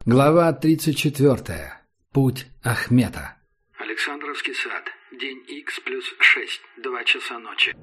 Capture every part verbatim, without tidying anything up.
Глава тридцать четвертая. Путь Ахмета. Александровский сад. День Х плюс шесть. Два часа ночи.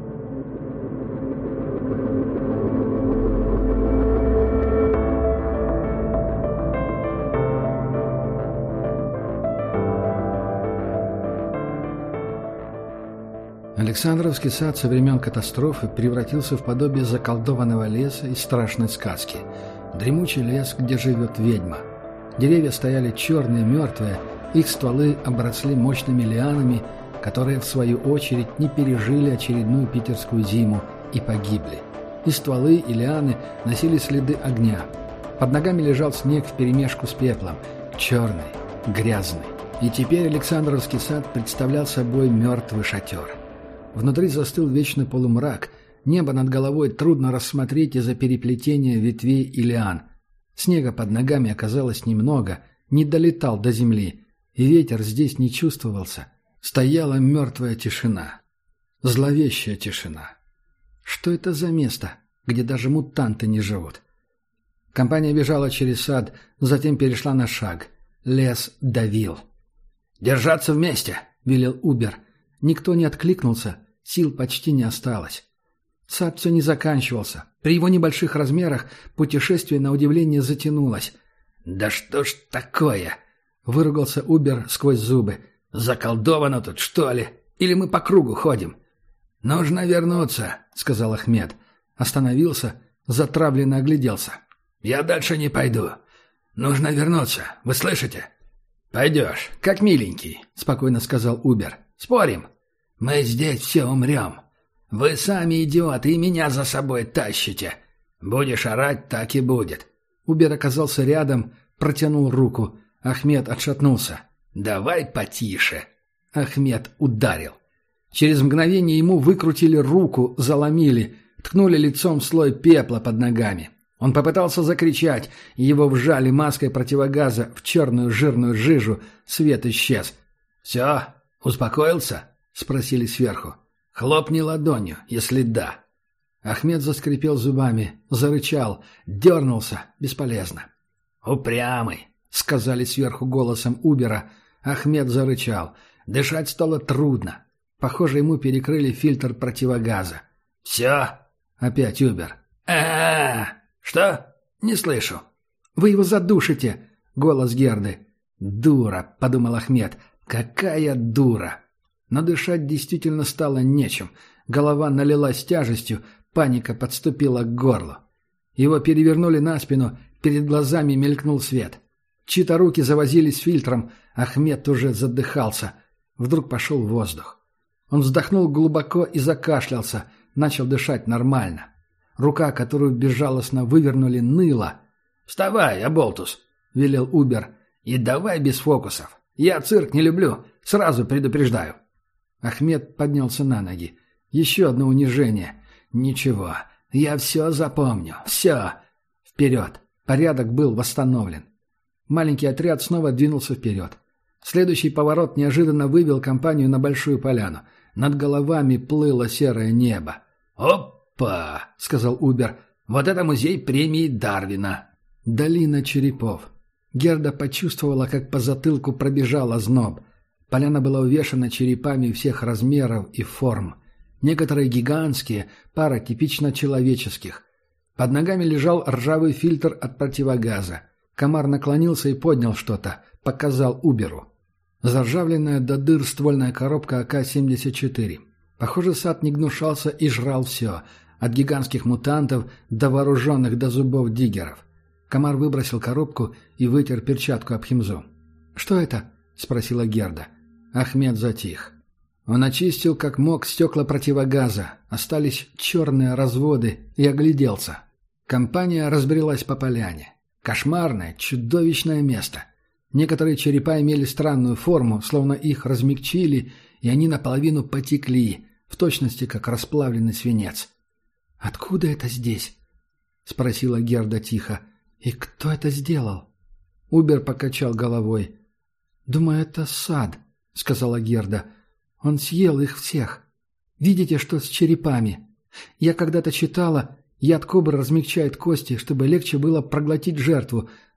Александровский сад со времен катастрофы превратился в подобие заколдованного леса из страшной сказки. Дремучий лес, где живет ведьма. Деревья стояли черные, мертвые, их стволы обросли мощными лианами, которые, в свою очередь, не пережили очередную питерскую зиму и погибли. И стволы, и лианы носили следы огня. Под ногами лежал снег вперемешку с пеплом, черный, грязный. И теперь Александровский сад представлял собой мертвый шатер. Внутри застыл вечный полумрак. Небо над головой трудно рассмотреть из-за переплетения ветвей и лиан. Снега под ногами оказалось немного, не долетал до земли, и ветер здесь не чувствовался. Стояла мертвая тишина. Зловещая тишина. Что это за место, где даже мутанты не живут? Компания бежала через сад, затем перешла на шаг. Лес давил. «Держаться вместе!» — велел Убер. Никто не откликнулся, сил почти не осталось. Сад все не заканчивался. При его небольших размерах путешествие на удивление затянулось. «Да что ж такое?» — выругался Убер сквозь зубы. «Заколдовано тут, что ли? Или мы по кругу ходим?» «Нужно вернуться», — сказал Ахмет. Остановился, затравленно огляделся. «Я дальше не пойду. Нужно вернуться. Вы слышите?» «Пойдешь, как миленький», — спокойно сказал Убер. «Спорим? Мы здесь все умрем. Вы сами идиоты и меня за собой тащите. Будешь орать, так и будет». Убер оказался рядом, протянул руку. Ахмет отшатнулся. «Давай потише». Ахмет ударил. Через мгновение ему выкрутили руку, заломили, ткнули лицом в слой пепла под ногами. Он попытался закричать, и его вжали маской противогаза в черную жирную жижу. Свет исчез. «Все, успокоился?» — спросили сверху. «Хлопни ладонью, если да». Ахмет заскрипел зубами, зарычал, дернулся. Бесполезно. «Упрямый», — сказали сверху голосом Убера. Ахмет зарычал. Дышать стало трудно. Похоже, ему перекрыли фильтр противогаза. «Все?» — опять Убер. «А-а-а! Что? Не слышу». «Вы его задушите!» — голос Герды. «Дура», — подумал Ахмет. «Какая дура!» Но дышать действительно стало нечем. Голова налилась тяжестью, паника подступила к горлу. Его перевернули на спину, перед глазами мелькнул свет. Чьи-то руки завозились фильтром, Ахмет уже задыхался. Вдруг пошел воздух. Он вздохнул глубоко и закашлялся, начал дышать нормально. Рука, которую безжалостно вывернули, ныла. «Вставай, оболтус!» — велел Убер. «И давай без фокусов. Я цирк не люблю, сразу предупреждаю». Ахмет поднялся на ноги. Еще одно унижение. «Ничего, я все запомню, все!» Вперед! Порядок был восстановлен. Маленький отряд снова двинулся вперед. Следующий поворот неожиданно вывел компанию на большую поляну. Над головами плыло серое небо. «Опа!» — сказал Убер. «Вот это музей премии Дарвина!» Долина черепов. Герда почувствовала, как по затылку пробежал озноб. Поляна была увешана черепами всех размеров и форм. Некоторые гигантские, пара типично человеческих. Под ногами лежал ржавый фильтр от противогаза. Комар наклонился и поднял что-то, показал Уберу. Заржавленная до дыр ствольная коробка А К семьдесят четыре. Похоже, сад не гнушался и жрал все, от гигантских мутантов до вооруженных до зубов диггеров. Комар выбросил коробку и вытер перчатку об химзу. «Что это?» — спросила Герда. Ахмет затих. Он очистил как мог стекла противогаза, остались черные разводы, и огляделся. Компания разбрелась по поляне. Кошмарное, чудовищное место. Некоторые черепа имели странную форму, словно их размягчили, и они наполовину потекли, в точности как расплавленный свинец. «Откуда это здесь?» — спросила Герда тихо. «И кто это сделал?» Убер покачал головой. «Думаю, это сад», — сказала Герда. «Он съел их всех. Видите, что с черепами? Я когда-то читала, яд кобры размягчает кости, чтобы легче было проглотить жертву,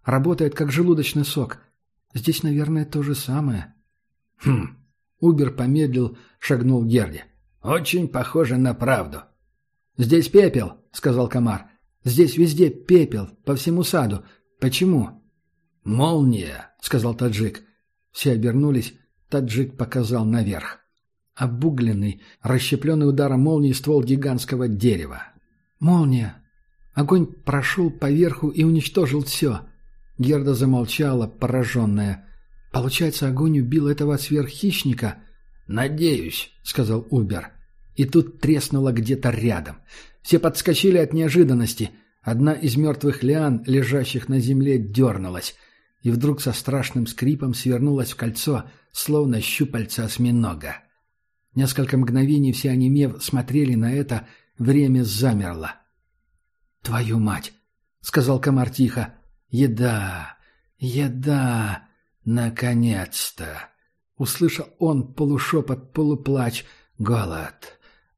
Работает, как желудочный сок. Здесь, наверное, то же самое». «Хм». Убер помедлил, шагнул к Герде. «Очень похоже на правду». «Здесь пепел», — сказал комар. «Здесь везде пепел, по всему саду. Почему?» «Молния», — сказал таджик. Все обернулись. Таджик показал наверх. Обугленный, расщепленный ударом молнии ствол гигантского дерева. «Молния! Огонь прошел поверху и уничтожил все!» Герда замолчала, пораженная. «Получается, огонь убил этого сверххищника?» «Надеюсь», — сказал Убер. И тут треснуло где-то рядом. Все подскочили от неожиданности. Одна из мертвых лиан, лежащих на земле, дернулась. И вдруг со страшным скрипом свернулась в кольцо, словно щупальца осьминога. Несколько мгновений все онемев смотрели на это, время замерло. «Твою мать!» — сказал комар тихо. «Еда! Еда! Наконец-то!» Услышал он полушепот, полуплач. «Голод!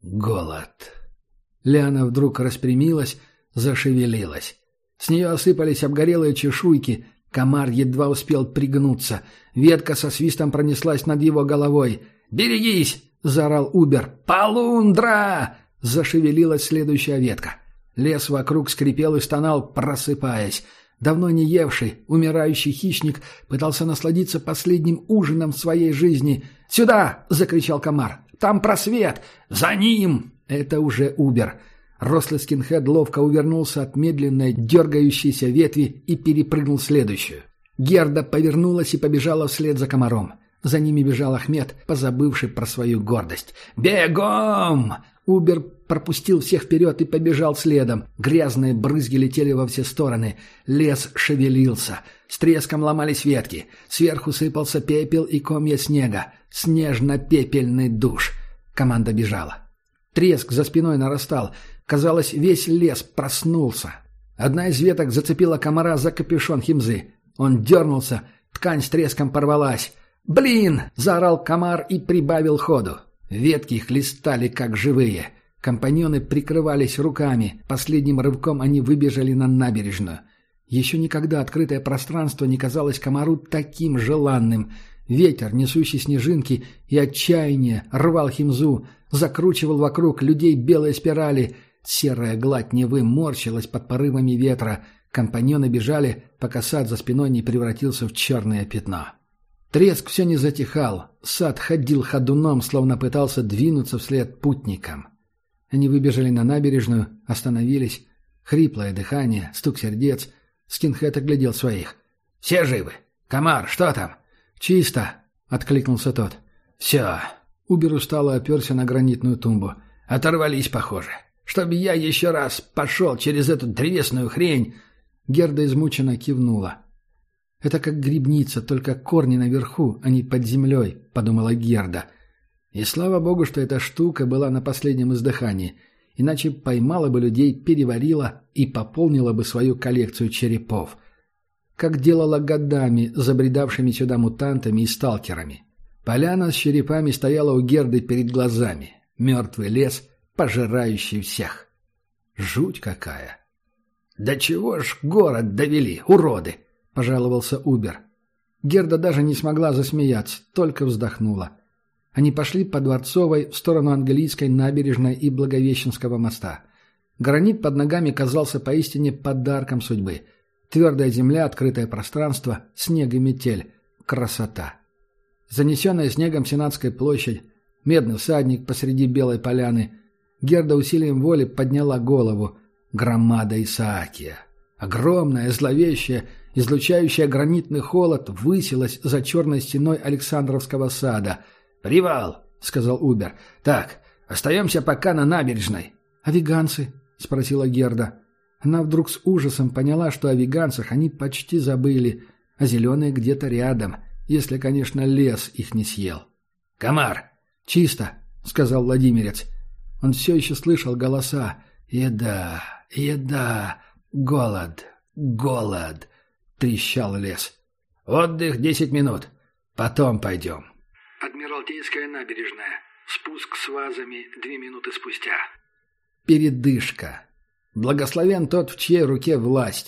Голод!» Лиана вдруг распрямилась, зашевелилась. С нее осыпались обгорелые чешуйки. Комар едва успел пригнуться. Ветка со свистом пронеслась над его головой. «Берегись!» — заорал Убер. «Полундра!» — зашевелилась следующая ветка. Лес вокруг скрипел и стонал, просыпаясь. Давно не евший, умирающий хищник пытался насладиться последним ужином в своей жизни. «Сюда!» — закричал комар. «Там просвет! За ним!» Это уже Убер. Рослый скинхед ловко увернулся от медленной, дергающейся ветви и перепрыгнул следующую. Герда повернулась и побежала вслед за комаром. За ними бежал Ахмед, позабывший про свою гордость. «Бегом!» Убер пропустил всех вперед и побежал следом. Грязные брызги летели во все стороны. Лес шевелился. С треском ломались ветки. Сверху сыпался пепел и комья снега. Снежно-пепельный душ. Команда бежала. Треск за спиной нарастал. Казалось, весь лес проснулся. Одна из веток зацепила комара за капюшон химзы. Он дернулся. Ткань с треском порвалась. «Блин!» — заорал комар и прибавил ходу. Ветки хлестали, как живые. Компаньоны прикрывались руками. Последним рывком они выбежали на набережную. Еще никогда открытое пространство не казалось комару таким желанным. Ветер, несущий снежинки и отчаяние, рвал химзу, закручивал вокруг людей белые спирали. Серая гладь Невы морщилась под порывами ветра. Компаньоны бежали, пока сад за спиной не превратился в черное пятно. Треск все не затихал. Сад ходил ходуном, словно пытался двинуться вслед путникам. Они выбежали на набережную, остановились. Хриплое дыхание, стук сердец. Скинхед оглядел своих. «Все живы? Комар, что там?» «Чисто», — откликнулся тот. «Все». Убер устало оперся на гранитную тумбу. «Оторвались, похоже. Чтоб я еще раз пошел через эту древесную хрень!» Герда измученно кивнула. «Это как грибница, только корни наверху, а не под землей», — подумала Герда. И слава богу, что эта штука была на последнем издыхании, иначе поймала бы людей, переварила и пополнила бы свою коллекцию черепов. Как делала годами забредавшими сюда мутантами и сталкерами. Поляна с черепами стояла у Герды перед глазами. Мертвый лес, пожирающий всех. Жуть какая! «Да чего ж город довели, уроды!» — пожаловался Убер. Герда даже не смогла засмеяться, только вздохнула. Они пошли по Дворцовой в сторону Английской набережной и Благовещенского моста. Гранит под ногами казался поистине подарком судьбы. Твердая земля, открытое пространство, снег и метель. Красота. Занесенная снегом Сенатская площадь, медный всадник посреди белой поляны. Герда усилием воли подняла голову. Громада Исаакия. Огромная, зловещая, излучающая гранитный холод, высилась за черной стеной Александровского сада. «Привал!» — сказал Убер. «Так, остаемся пока на набережной». «А веганцы?» — спросила Герда. Она вдруг с ужасом поняла, что о веганцах они почти забыли, а зеленые где-то рядом, если, конечно, лес их не съел. «Комар!» «Чисто!» — сказал владимирец. Он все еще слышал голоса. «Еда! Еда! Голод! Голод!» — трещал лес. «Отдых десять минут. Потом пойдем». Адмиралтейская набережная. Спуск с вазами две минуты спустя. Передышка. Благословен тот, в чьей руке власть.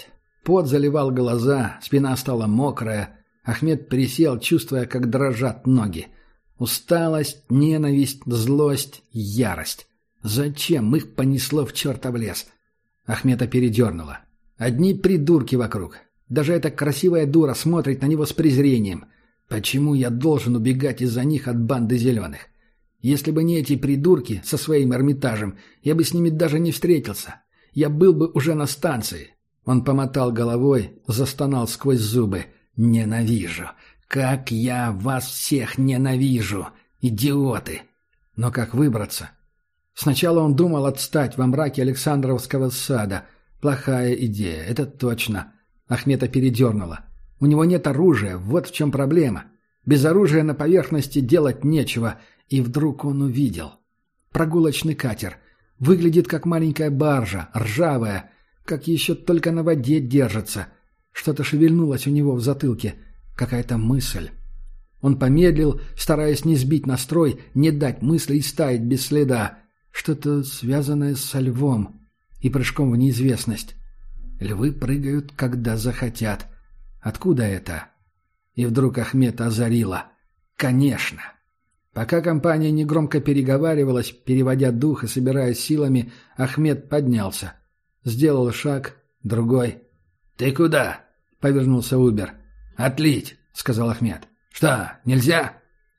Пот заливал глаза, спина стала мокрая. Ахмед присел, чувствуя, как дрожат ноги. Усталость, ненависть, злость, ярость. Зачем их понесло в чертов лес? Ахмеда передернуло. Одни придурки вокруг. Даже эта красивая дура смотрит на него с презрением. Почему я должен убегать из-за них от банды зеленых? Если бы не эти придурки со своим Эрмитажем, я бы с ними даже не встретился. Я был бы уже на станции. Он помотал головой, застонал сквозь зубы. «Ненавижу! Как я вас всех ненавижу! Идиоты!» Но как выбраться? Сначала он думал отстать во мраке Александровского сада. Плохая идея, это точно. Ахмеда передернуло. У него нет оружия, вот в чем проблема. Без оружия на поверхности делать нечего. И вдруг он увидел. Прогулочный катер. Выглядит как маленькая баржа, ржавая, как еще только на воде держится. Что-то шевельнулось у него в затылке. Какая-то мысль. Он помедлил, стараясь не сбить настрой, не дать мысли истаять без следа. Что-то связанное со львом и прыжком в неизвестность. Львы прыгают, когда захотят. Откуда это? И вдруг Ахмед озарило. Конечно. Пока компания негромко переговаривалась, переводя дух и собираясь силами, Ахмед поднялся. Сделал шаг, другой. «Ты куда?» — повернулся Убер. «Отлить!» — сказал Ахмед. «Что, нельзя?»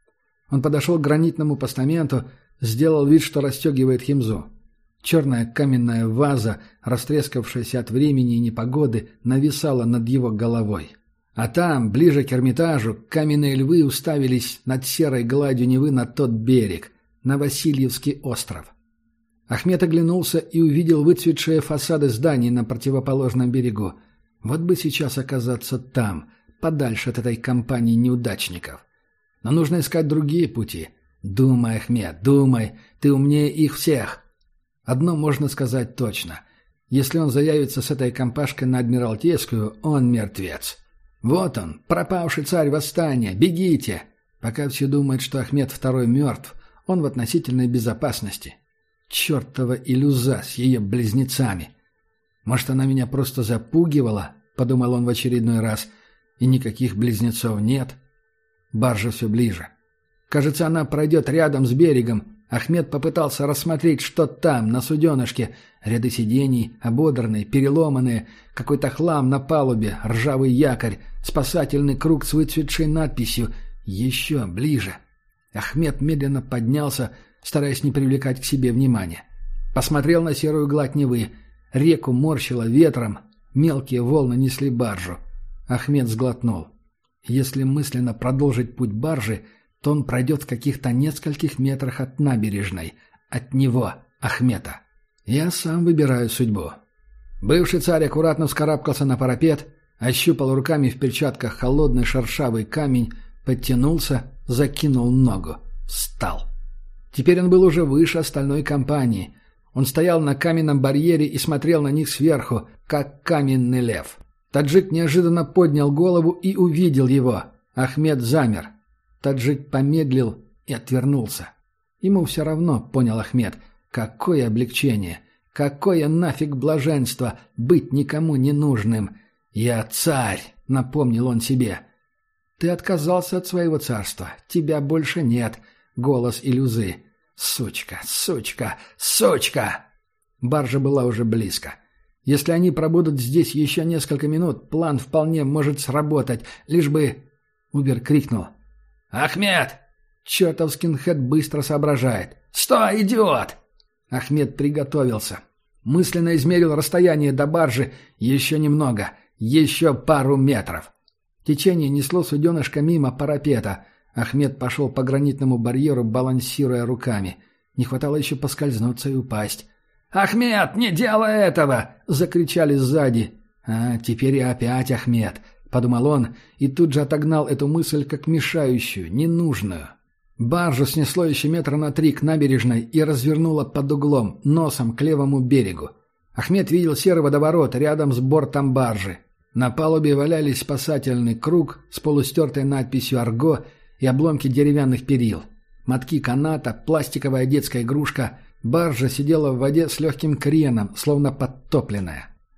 Он подошел к гранитному постаменту, сделал вид, что расстегивает химзу. Черная каменная ваза, растрескавшаяся от времени и непогоды, нависала над его головой. А там, ближе к Эрмитажу, каменные львы уставились над серой гладью Невы на тот берег, на Васильевский остров. Ахмед оглянулся и увидел выцветшие фасады зданий на противоположном берегу. Вот бы сейчас оказаться там, подальше от этой компании неудачников. Но нужно искать другие пути. Думай, Ахмед, думай, ты умнее их всех. Одно можно сказать точно. Если он заявится с этой компашкой на Адмиралтейскую, он мертвец. Вот он, пропавший царь восстания, бегите! Пока все думают, что Ахмед второй мертв, он в относительной безопасности. Чертова илюза с ее близнецами. Может, она меня просто запугивала, подумал он в очередной раз, и никаких близнецов нет. Баржа все ближе. Кажется, она пройдет рядом с берегом. Ахмед попытался рассмотреть, что там, на суденышке. Ряды сидений, ободранные, переломанные, какой-то хлам на палубе, ржавый якорь, спасательный круг с выцветшей надписью «Еще ближе». Ахмед медленно поднялся, стараясь не привлекать к себе внимания. Посмотрел на серую гладь Невы. Реку морщило ветром, мелкие волны несли баржу. Ахмед сглотнул. Если мысленно продолжить путь баржи, то он пройдет в каких-то нескольких метрах от набережной. От него, Ахмеда. Я сам выбираю судьбу. Бывший царь аккуратно вскарабкался на парапет, ощупал руками в перчатках холодный шершавый камень, подтянулся, закинул ногу. Встал. Теперь он был уже выше остальной компании. Он стоял на каменном барьере и смотрел на них сверху, как каменный лев. Таджик неожиданно поднял голову и увидел его. Ахмед замер. Таджик помедлил и отвернулся. Ему все равно, понял Ахмед, какое облегчение, какое нафиг блаженство быть никому не нужным. «Я царь», — напомнил он себе. «Ты отказался от своего царства, тебя больше нет», — голос Илюзы. «Сучка, сучка, сучка!» Баржа была уже близко. Если они пробудут здесь еще несколько минут, план вполне может сработать, лишь бы... Убер крикнул. «Ахмед!» Чертов скинхед быстро соображает. «Стой, идиот!» Ахмед приготовился. Мысленно измерил расстояние до баржи. Еще немного. Еще пару метров. Течение несло суденышко мимо парапета. Ахмед пошел по гранитному барьеру, балансируя руками. Не хватало еще поскользнуться и упасть. «Ахмед, не делай этого!» — закричали сзади. «А, теперь и опять Ахмед», — подумал он, и тут же отогнал эту мысль как мешающую, ненужную. Баржу снесло еще метра на три к набережной и развернуло под углом, носом к левому берегу. Ахмед видел серый водоворот рядом с бортом баржи. На палубе валялись спасательный круг с полустертой надписью «Арго» и обломки деревянных перил. Мотки каната, пластиковая детская игрушка. Баржа сидела в воде с легким креном, словно подтопленная.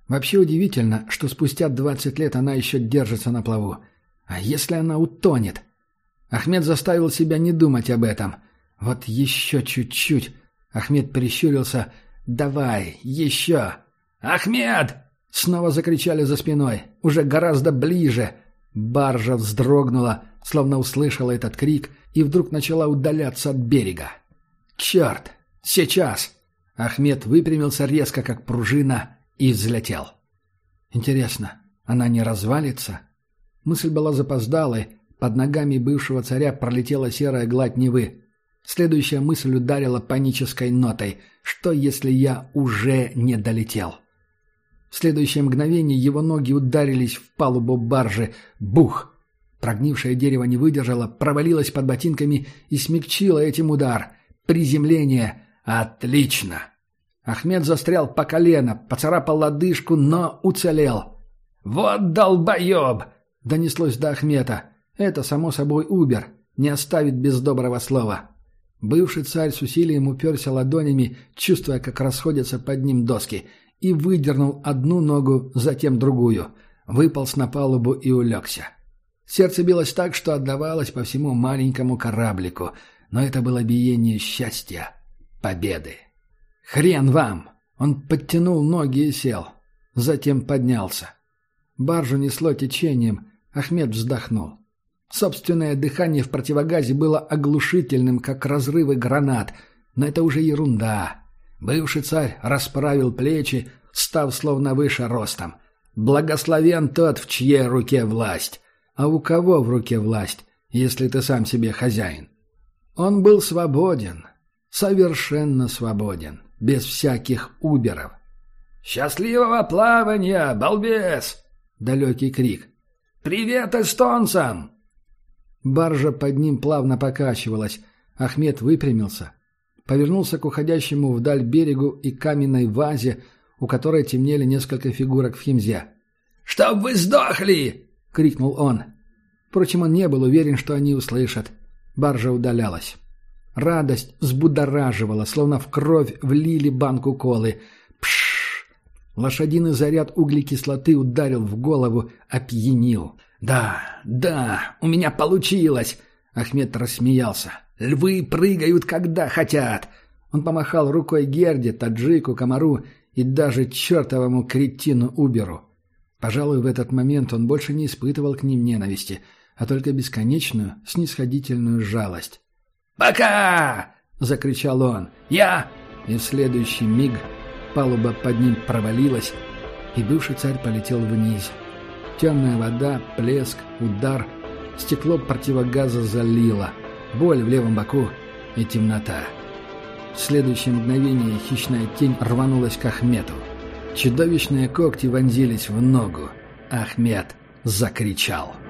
Вообще удивительно, что спустя двадцать лет она еще держится на плаву. А если она утонет? Ахмед заставил себя не думать об этом. Вот еще чуть-чуть. Ахмед прищурился. «Давай, еще!» «Ахмед!» — снова закричали за спиной. Уже гораздо ближе. Баржа вздрогнула, словно услышала этот крик, и вдруг начала удаляться от берега. «Черт! Сейчас!» Ахмед выпрямился резко, как пружина, и взлетел. «Интересно, она не развалится?» Мысль была запоздалой. Под ногами бывшего царя пролетела серая гладь Невы. Следующая мысль ударила панической нотой. Что, если я уже не долетел? В следующее мгновение его ноги ударились в палубу баржи. Бух! Прогнившее дерево не выдержало, провалилось под ботинками и смягчило этим удар. Приземление. Отлично! Ахмед застрял по колено, поцарапал лодыжку, но уцелел. «Вот долбоеб!» — донеслось до Ахмета. Это, само собой, Убер. Не оставит без доброго слова. Бывший царь с усилием уперся ладонями, чувствуя, как расходятся под ним доски, и выдернул одну ногу, затем другую. Выполз на палубу и улегся. Сердце билось так, что отдавалось по всему маленькому кораблику, но это было биение счастья, победы. «Хрен вам!» Он подтянул ноги и сел. Затем поднялся. Баржу несло течением. Ахмед вздохнул. Собственное дыхание в противогазе было оглушительным, как разрывы гранат, но это уже ерунда. Бывший царь расправил плечи, став словно выше ростом. Благословен тот, в чьей руке власть. А у кого в руке власть, если ты сам себе хозяин? Он был свободен, совершенно свободен, без всяких уберов. «Счастливого плавания, балбес!» — далекий крик. «Привет эстонцам!» Баржа под ним плавно покачивалась. Ахмед выпрямился, повернулся к уходящему вдаль берегу и каменной вазе, у которой темнели несколько фигурок в химзе. «Чтоб вы сдохли!» — крикнул он. Впрочем, он не был уверен, что они услышат. Баржа удалялась. Радость взбудораживала, словно в кровь влили банку колы. Пшш! Лошадиный заряд углекислоты ударил в голову, опьянил. «Да, да, у меня получилось!» Ахмед рассмеялся. «Львы прыгают, когда хотят!» Он помахал рукой Герде, таджику, комару и даже чертовому кретину Уберу. Пожалуй, в этот момент он больше не испытывал к ним ненависти, а только бесконечную, снисходительную жалость. «Пока!» — закричал он. «Я...» И в следующий миг палуба под ним провалилась, и бывший царь полетел вниз. Темная вода, плеск, удар. Стекло противогаза залило. Боль в левом боку и темнота. В следующее мгновение хищная тень рванулась к Ахмету. Чудовищные когти вонзились в ногу. Ахмед закричал.